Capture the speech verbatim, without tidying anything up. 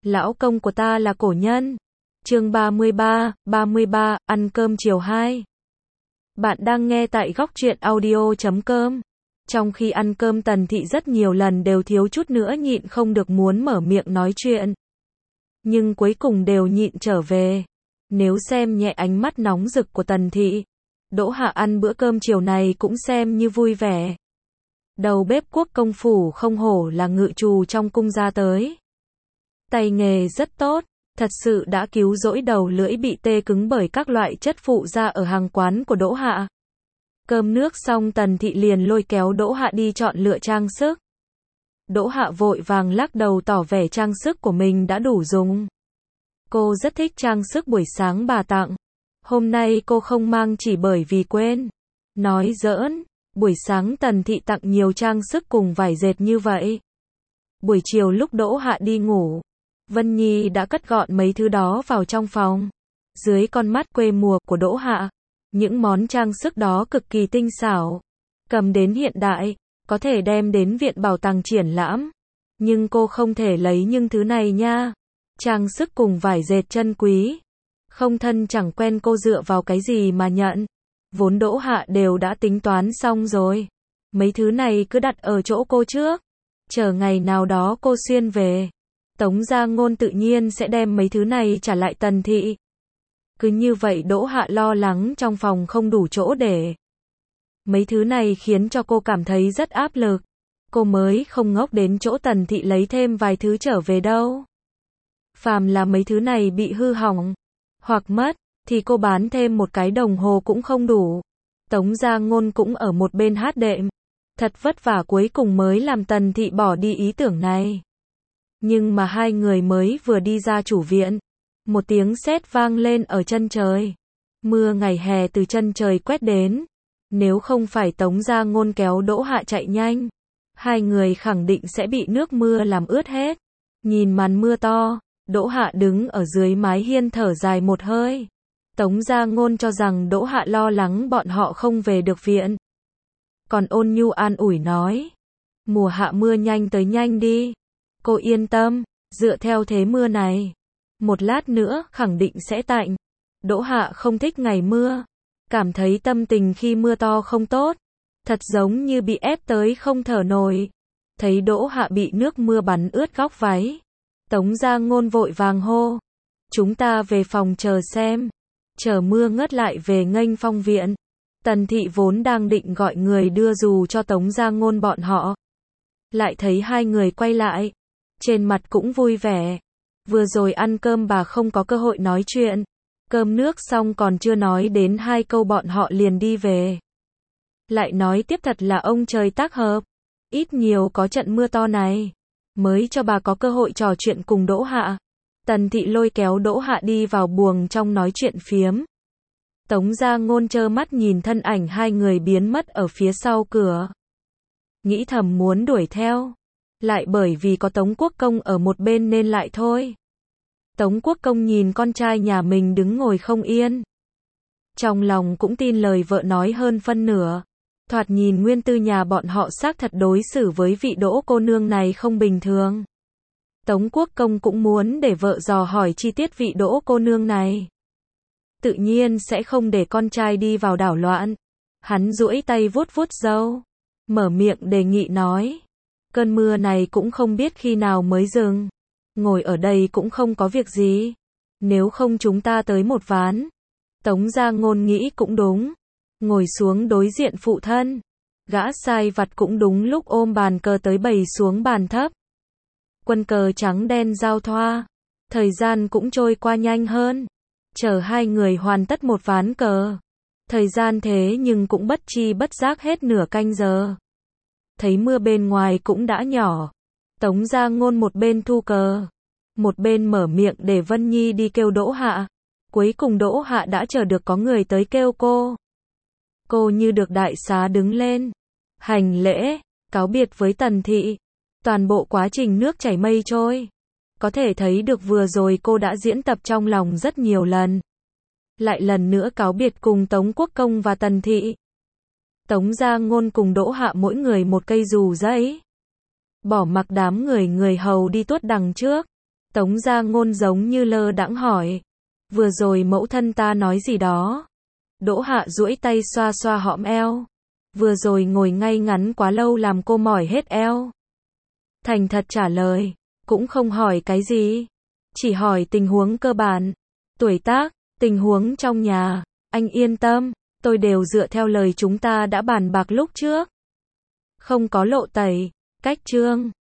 Lão công của ta là cổ nhân. Chương ba mươi ba, ba mươi ba, ăn cơm chiều hai. Bạn đang nghe tại góc truyện audio chấm com. Trong khi ăn cơm Tần Thị rất nhiều lần đều thiếu chút nữa nhịn không được muốn mở miệng nói chuyện. Nhưng cuối cùng đều nhịn trở về. Nếu xem nhẹ ánh mắt nóng rực của Tần Thị, Đỗ Hạ ăn bữa cơm chiều này cũng xem như vui vẻ. Đầu bếp quốc công phủ không hổ là ngự trù trong cung ra tới. Tay nghề rất tốt, thật sự đã cứu rỗi đầu lưỡi bị tê cứng bởi các loại chất phụ gia ở hàng quán của Đỗ Hạ. Cơm nước xong Tần Thị liền lôi kéo Đỗ Hạ đi chọn lựa trang sức. Đỗ Hạ vội vàng lắc đầu tỏ vẻ trang sức của mình đã đủ dùng. Cô rất thích trang sức buổi sáng bà tặng. Hôm nay cô không mang chỉ bởi vì quên. Nói giỡn, buổi sáng Tần Thị tặng nhiều trang sức cùng vải dệt như vậy. Buổi chiều lúc Đỗ Hạ đi ngủ, Vân Nhi đã cất gọn mấy thứ đó vào trong phòng. Dưới con mắt quê mùa của Đỗ Hạ, những món trang sức đó cực kỳ tinh xảo. Cầm đến hiện đại, có thể đem đến viện bảo tàng triển lãm. Nhưng cô không thể lấy những thứ này nha. Trang sức cùng vải dệt chân quý. Không thân chẳng quen cô dựa vào cái gì mà nhận. Vốn Đỗ Hạ đều đã tính toán xong rồi. Mấy thứ này cứ đặt ở chỗ cô trước. Chờ ngày nào đó cô xuyên về. Tống Gia Ngôn tự nhiên sẽ đem mấy thứ này trả lại Tần Thị. Cứ như vậy Đỗ Hạ lo lắng trong phòng không đủ chỗ để. Mấy thứ này khiến cho cô cảm thấy rất áp lực. Cô mới không ngốc đến chỗ Tần Thị lấy thêm vài thứ trở về đâu. Phàm là mấy thứ này bị hư hỏng hoặc mất, thì cô bán thêm một cái đồng hồ cũng không đủ. Tống Gia Ngôn cũng ở một bên hát đệm. Thật vất vả cuối cùng mới làm Tần Thị bỏ đi ý tưởng này. Nhưng mà hai người mới vừa đi ra chủ viện, một tiếng sét vang lên ở chân trời. Mưa ngày hè từ chân trời quét đến. Nếu không phải Tống Gia Ngôn kéo Đỗ Hạ chạy nhanh, hai người khẳng định sẽ bị nước mưa làm ướt hết. Nhìn màn mưa to, Đỗ Hạ đứng ở dưới mái hiên thở dài một hơi. Tống Gia Ngôn cho rằng Đỗ Hạ lo lắng bọn họ không về được viện. Còn ôn nhu an ủi nói, mùa hạ mưa nhanh tới nhanh đi. Cô yên tâm, dựa theo thế mưa này, một lát nữa khẳng định sẽ tạnh. Đỗ Hạ không thích ngày mưa, cảm thấy tâm tình khi mưa to không tốt, thật giống như bị ép tới không thở nổi. Thấy Đỗ Hạ bị nước mưa bắn ướt góc váy, Tống Gia Ngôn vội vàng hô, chúng ta về phòng chờ xem, chờ mưa ngớt lại về nghênh phong viện. Tần Thị vốn đang định gọi người đưa dù cho Tống Gia Ngôn bọn họ, lại thấy hai người quay lại, trên mặt cũng vui vẻ. Vừa rồi ăn cơm bà không có cơ hội nói chuyện, cơm nước xong còn chưa nói đến hai câu bọn họ liền đi về. Lại nói tiếp thật là ông trời tác hợp, ít nhiều có trận mưa to này, mới cho bà có cơ hội trò chuyện cùng Đỗ Hạ. Tần Thị lôi kéo Đỗ Hạ đi vào buồng trong nói chuyện phiếm. Tống Gia Ngôn trơ mắt nhìn thân ảnh hai người biến mất ở phía sau cửa. Nghĩ thầm muốn đuổi theo, lại bởi vì có Tống Quốc Công ở một bên nên lại thôi. Tống Quốc Công nhìn con trai nhà mình đứng ngồi không yên. Trong lòng cũng tin lời vợ nói hơn phân nửa. Thoạt nhìn nguyên tư nhà bọn họ xác thật đối xử với vị Đỗ cô nương này không bình thường. Tống Quốc Công cũng muốn để vợ dò hỏi chi tiết vị Đỗ cô nương này. Tự nhiên sẽ không để con trai đi vào đảo loạn. Hắn duỗi tay vuốt vuốt râu, mở miệng đề nghị nói, cơn mưa này cũng không biết khi nào mới dừng. Ngồi ở đây cũng không có việc gì. Nếu không chúng ta tới một ván. Tống Gia Ngôn nghĩ cũng đúng. Ngồi xuống đối diện phụ thân. Gã sai vặt cũng đúng lúc ôm bàn cờ tới bày xuống bàn thấp. Quân cờ trắng đen giao thoa. Thời gian cũng trôi qua nhanh hơn. Chờ hai người hoàn tất một ván cờ. Thời gian thế nhưng cũng bất chi bất giác hết nửa canh giờ. Thấy mưa bên ngoài cũng đã nhỏ. Tống Gia Ngôn một bên thu cờ, một bên mở miệng để Vân Nhi đi kêu Đỗ Hạ. Cuối cùng Đỗ Hạ đã chờ được có người tới kêu cô. Cô như được đại xá đứng lên, hành lễ, cáo biệt với Tần Thị. Toàn bộ quá trình nước chảy mây trôi. Có thể thấy được vừa rồi cô đã diễn tập trong lòng rất nhiều lần. Lại lần nữa cáo biệt cùng Tống Quốc Công và Tần Thị. Tống Gia Ngôn cùng Đỗ Hạ mỗi người một cây dù giấy. Bỏ mặc đám người người hầu đi tuốt đằng trước. Tống Gia Ngôn giống như lơ đãng hỏi. Vừa rồi mẫu thân ta nói gì đó? Đỗ Hạ duỗi tay xoa xoa hõm eo. Vừa rồi ngồi ngay ngắn quá lâu làm cô mỏi hết eo. Thành thật trả lời, cũng không hỏi cái gì. Chỉ hỏi tình huống cơ bản. Tuổi tác, tình huống trong nhà. Anh yên tâm, tôi đều dựa theo lời chúng ta đã bàn bạc lúc trước. Không có lộ tẩy, cách chương.